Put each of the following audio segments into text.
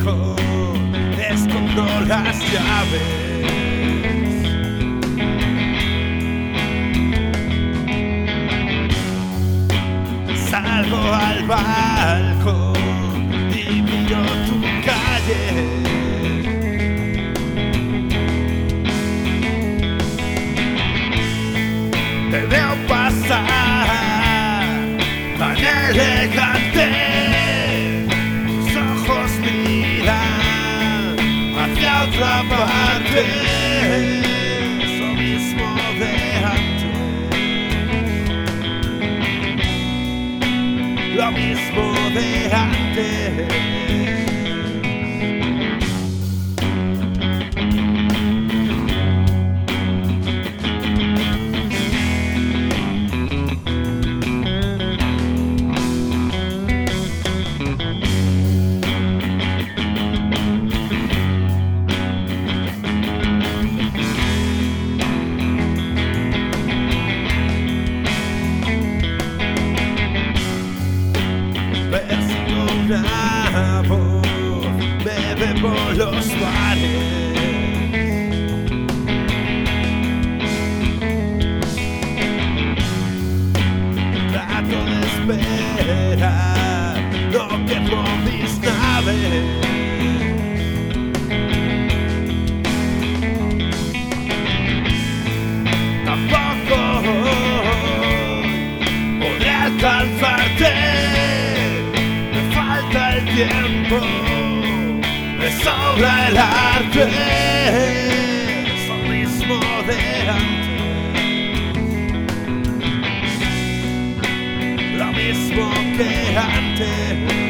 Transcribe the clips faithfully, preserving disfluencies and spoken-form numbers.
balcón, escondo las llaves. Salgo al balcón y miro tu calle. Te veo pasar tan elegante, tus ojos miran hacia otra parte, es lo mismo de antes, lo mismo de antes. Persigo una voz, bebe por los bares. Trato de esperar lo que por mis naves. Tampoco podré alcanzarte. El tiempo, me sobra el arte, es lo mismo de antes, lo mismo que antes.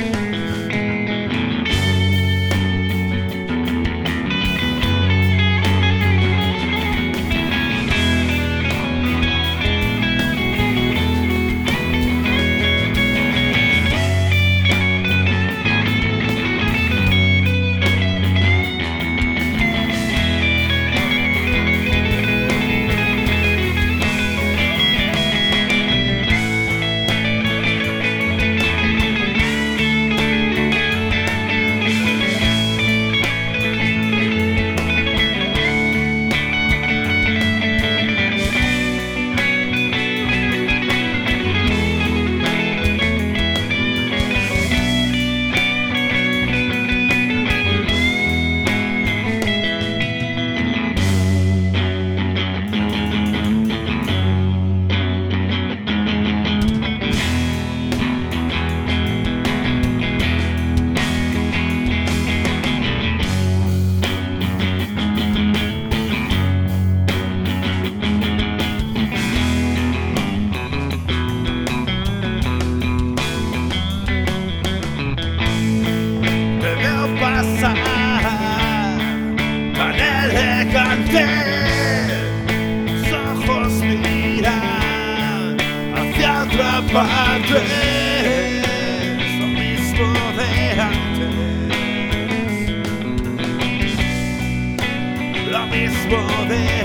Tan elegante, tus ojos miran hacia otra parte, es lo mismo de antes, lo mismo de